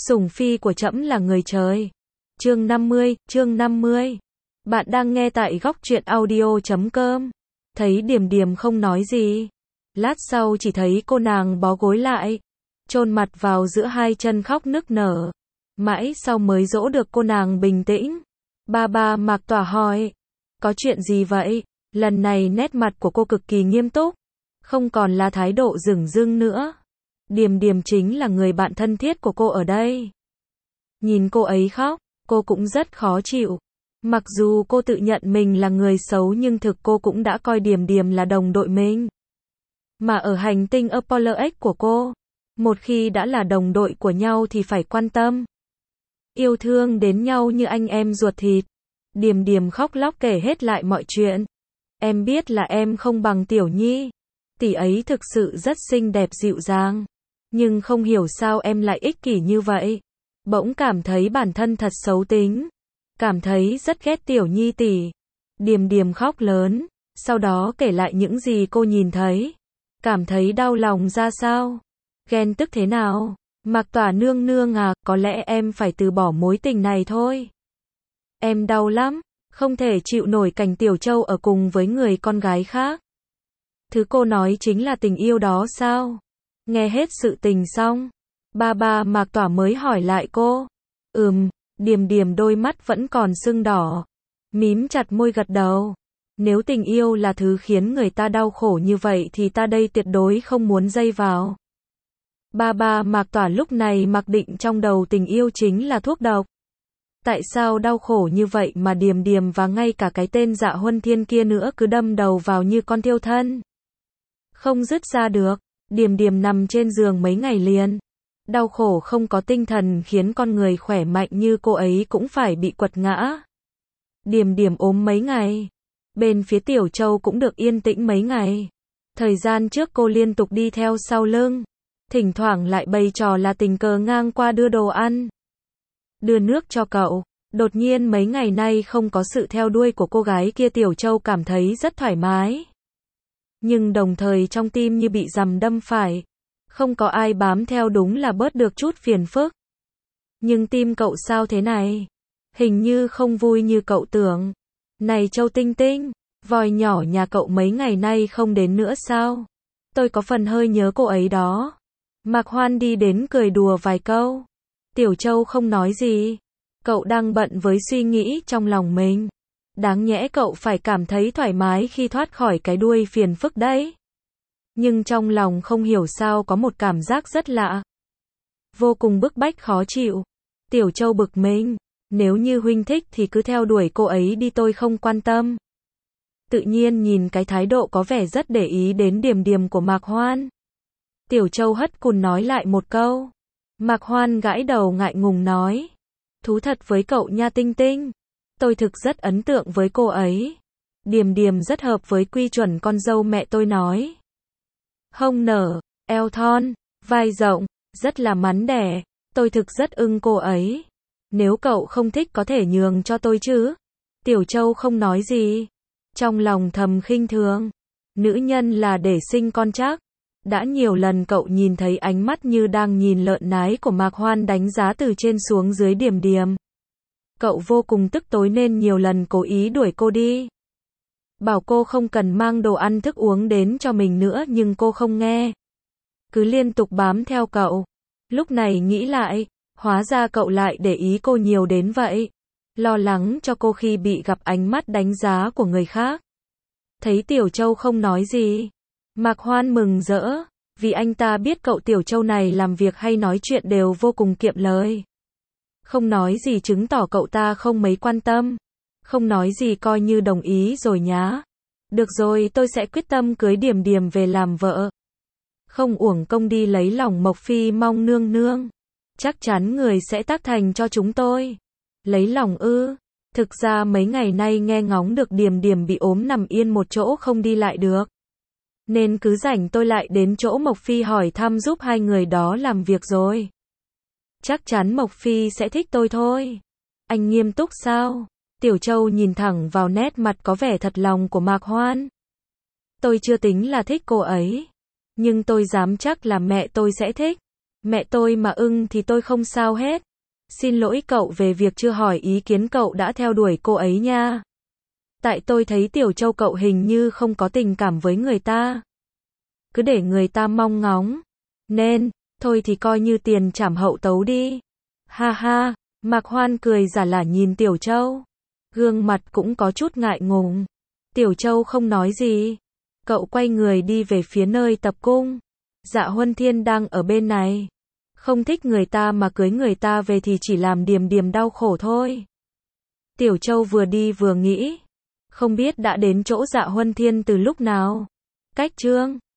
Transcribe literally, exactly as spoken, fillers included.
Sủng phi của trẫm là người trời. Chương năm mươi, chương năm mươi. Bạn đang nghe tại góc truyện audio chấm com. Thấy Điềm Điềm không nói gì. Lát sau chỉ thấy cô nàng bó gối lại, chôn mặt vào giữa hai chân khóc nức nở. Mãi sau mới dỗ được cô nàng bình tĩnh. Ba ba Mạc Tỏa hỏi, có chuyện gì vậy? Lần này nét mặt của cô cực kỳ nghiêm túc, không còn là thái độ dửng dưng nữa. Điềm Điềm chính là người bạn thân thiết của cô ở đây. Nhìn cô ấy khóc, cô cũng rất khó chịu. Mặc dù cô tự nhận mình là người xấu nhưng thực cô cũng đã coi Điềm Điềm là đồng đội mình. Mà ở hành tinh Apollo X của cô, một khi đã là đồng đội của nhau thì phải quan tâm, yêu thương đến nhau như anh em ruột thịt. Điềm Điềm khóc lóc kể hết lại mọi chuyện. Em biết là em không bằng Tiểu Nhi. Tỷ ấy thực sự rất xinh đẹp dịu dàng. Nhưng không hiểu sao em lại ích kỷ như vậy. Bỗng cảm thấy bản thân thật xấu tính. Cảm thấy rất ghét Tiểu Nhi tỷ. Điềm Điềm khóc lớn. Sau đó kể lại những gì cô nhìn thấy. Cảm thấy đau lòng ra sao? Ghen tức thế nào? Mạc Tỏa nương nương à, có lẽ em phải từ bỏ mối tình này thôi. Em đau lắm, không thể chịu nổi cảnh Tiểu Châu ở cùng với người con gái khác. Thứ cô nói chính là tình yêu đó sao? Nghe hết sự tình xong, ba ba Mạc Tỏa mới hỏi lại cô. Ừm, Điềm Điềm đôi mắt vẫn còn sưng đỏ, mím chặt môi gật đầu. Nếu tình yêu là thứ khiến người ta đau khổ như vậy thì ta đây tuyệt đối không muốn dây vào. Ba ba Mạc Tỏa lúc này mặc định trong đầu tình yêu chính là thuốc độc. Tại sao đau khổ như vậy mà Điềm Điềm và ngay cả cái tên Dạ Huân Thiên kia nữa cứ đâm đầu vào như con thiêu thân. Không dứt ra được. Điềm Điềm nằm trên giường mấy ngày liền. Đau khổ không có tinh thần khiến con người khỏe mạnh như cô ấy cũng phải bị quật ngã. Điềm Điềm ốm mấy ngày. Bên phía Tiểu Châu cũng được yên tĩnh mấy ngày. Thời gian trước cô liên tục đi theo sau lưng. Thỉnh thoảng lại bày trò là tình cờ ngang qua đưa đồ ăn, đưa nước cho cậu. Đột nhiên mấy ngày nay không có sự theo đuôi của cô gái kia, Tiểu Châu cảm thấy rất thoải mái. Nhưng đồng thời trong tim như bị rằm đâm phải. Không có ai bám theo đúng là bớt được chút phiền phức. Nhưng tim cậu sao thế này? Hình như không vui như cậu tưởng. Này Châu Tinh Tinh, voi nhỏ nhà cậu mấy ngày nay không đến nữa sao? Tôi có phần hơi nhớ cô ấy đó. Mạc Hoan đi đến cười đùa vài câu. Tiểu Châu không nói gì. Cậu đang bận với suy nghĩ trong lòng mình. Đáng nhẽ cậu phải cảm thấy thoải mái khi thoát khỏi cái đuôi phiền phức đấy. Nhưng trong lòng không hiểu sao có một cảm giác rất lạ. Vô cùng bức bách khó chịu. Tiểu Châu bực mình. Nếu như huynh thích thì cứ theo đuổi cô ấy đi, tôi không quan tâm. Tự nhiên nhìn cái thái độ có vẻ rất để ý đến Điềm Điềm của Mạc Hoan. Tiểu Châu hất cùn nói lại một câu. Mạc Hoan gãi đầu ngại ngùng nói. Thú thật với cậu nha Tinh Tinh. Tôi thực rất ấn tượng với cô ấy. Điềm Điềm rất hợp với quy chuẩn con dâu mẹ tôi nói. Hông nở, eo thon, vai rộng, rất là mắn đẻ. Tôi thực rất ưng cô ấy. Nếu cậu không thích có thể nhường cho tôi chứ. Tiểu Châu không nói gì. Trong lòng thầm khinh thường. Nữ nhân là để sinh con chắc. Đã nhiều lần cậu nhìn thấy ánh mắt như đang nhìn lợn nái của Mạc Hoan đánh giá từ trên xuống dưới Điềm Điềm. Cậu vô cùng tức tối nên nhiều lần cố ý đuổi cô đi. Bảo cô không cần mang đồ ăn thức uống đến cho mình nữa nhưng cô không nghe. Cứ liên tục bám theo cậu. Lúc này nghĩ lại, hóa ra cậu lại để ý cô nhiều đến vậy. Lo lắng cho cô khi bị gặp ánh mắt đánh giá của người khác. Thấy Tiểu Châu không nói gì. Mạc Hoan mừng rỡ, vì anh ta biết cậu Tiểu Châu này làm việc hay nói chuyện đều vô cùng kiệm lời. Không nói gì chứng tỏ cậu ta không mấy quan tâm. Không nói gì coi như đồng ý rồi nhá. Được rồi, tôi sẽ quyết tâm cưới Điềm Điềm về làm vợ. Không uổng công đi lấy lòng Mộc Phi Mong nương nương. Chắc chắn người sẽ tác thành cho chúng tôi. Lấy lòng ư? Thực ra mấy ngày nay nghe ngóng được Điềm Điềm bị ốm nằm yên một chỗ không đi lại được. Nên cứ rảnh tôi lại đến chỗ Mộc Phi hỏi thăm giúp hai người đó làm việc rồi. Chắc chắn Mộc Phi sẽ thích tôi thôi. Anh nghiêm túc sao? Tiểu Châu nhìn thẳng vào nét mặt có vẻ thật lòng của Mạc Hoan. Tôi chưa tính là thích cô ấy. Nhưng tôi dám chắc là mẹ tôi sẽ thích. Mẹ tôi mà ưng thì tôi không sao hết. Xin lỗi cậu về việc chưa hỏi ý kiến cậu đã theo đuổi cô ấy nha. Tại tôi thấy Tiểu Châu cậu hình như không có tình cảm với người ta. Cứ để người ta mong ngóng. Nên, thôi thì coi như tiền trảm hậu tấu đi. Ha ha, Mạc Hoan cười giả lả nhìn Tiểu Châu. Gương mặt cũng có chút ngại ngùng. Tiểu Châu không nói gì. Cậu quay người đi về phía nơi tập cung. Dạ Huân Thiên đang ở bên này. Không thích người ta mà cưới người ta về thì chỉ làm Điềm Điềm đau khổ thôi. Tiểu Châu vừa đi vừa nghĩ. Không biết đã đến chỗ Dạ Huân Thiên từ lúc nào. Cách chương